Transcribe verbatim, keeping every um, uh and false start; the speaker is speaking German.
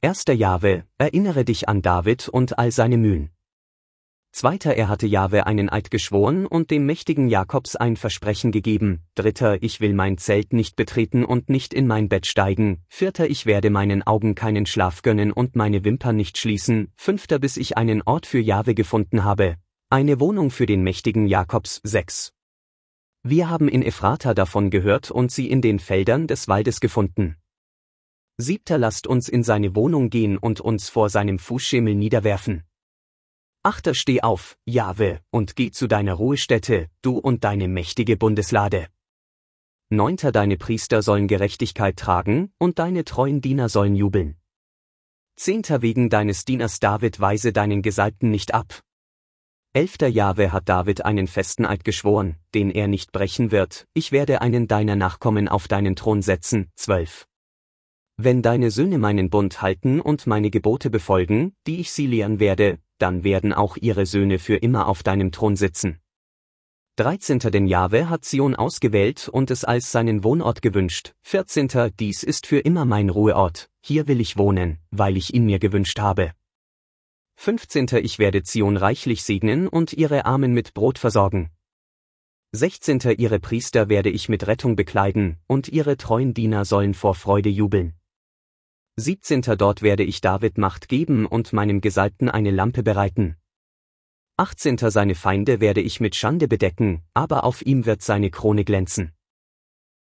Erster Jahwe, erinnere dich an David und all seine Mühen. Zweiter, er hatte Jahwe einen Eid geschworen und dem mächtigen Jakobs ein Versprechen gegeben. Dritter, ich will mein Zelt nicht betreten und nicht in mein Bett steigen. Vierter, ich werde meinen Augen keinen Schlaf gönnen und meine Wimpern nicht schließen. Fünfter, bis ich einen Ort für Jahwe gefunden habe. Eine Wohnung für den mächtigen Jakobs. Sechs. Wir haben in Ephrata davon gehört und sie in den Feldern des Waldes gefunden. Siebter, lasst uns in seine Wohnung gehen und uns vor seinem Fußschemel niederwerfen. Achter, steh auf, Jahwe, und geh zu deiner Ruhestätte, du und deine mächtige Bundeslade. Neunter, deine Priester sollen Gerechtigkeit tragen, und deine treuen Diener sollen jubeln. Zehnter, wegen deines Dieners David weise deinen Gesalbten nicht ab. Elfter, Jahwe hat David einen festen Eid geschworen, den er nicht brechen wird, ich werde einen deiner Nachkommen auf deinen Thron setzen. Zwölf. Wenn deine Söhne meinen Bund halten und meine Gebote befolgen, die ich sie lehren werde, dann werden auch ihre Söhne für immer auf deinem Thron sitzen. Dreizehnter, denn Jahwe hat Zion ausgewählt und es als seinen Wohnort gewünscht. Vierzehnter, dies ist für immer mein Ruheort, hier will ich wohnen, weil ich ihn mir gewünscht habe. Fünfzehnter, ich werde Zion reichlich segnen und ihre Armen mit Brot versorgen. Sechzehnter, ihre Priester werde ich mit Rettung bekleiden, und ihre treuen Diener sollen vor Freude jubeln. Siebzehnter, dort werde ich David Macht geben und meinem Gesalbten eine Lampe bereiten. Achtzehnter, seine Feinde werde ich mit Schande bedecken, aber auf ihm wird seine Krone glänzen.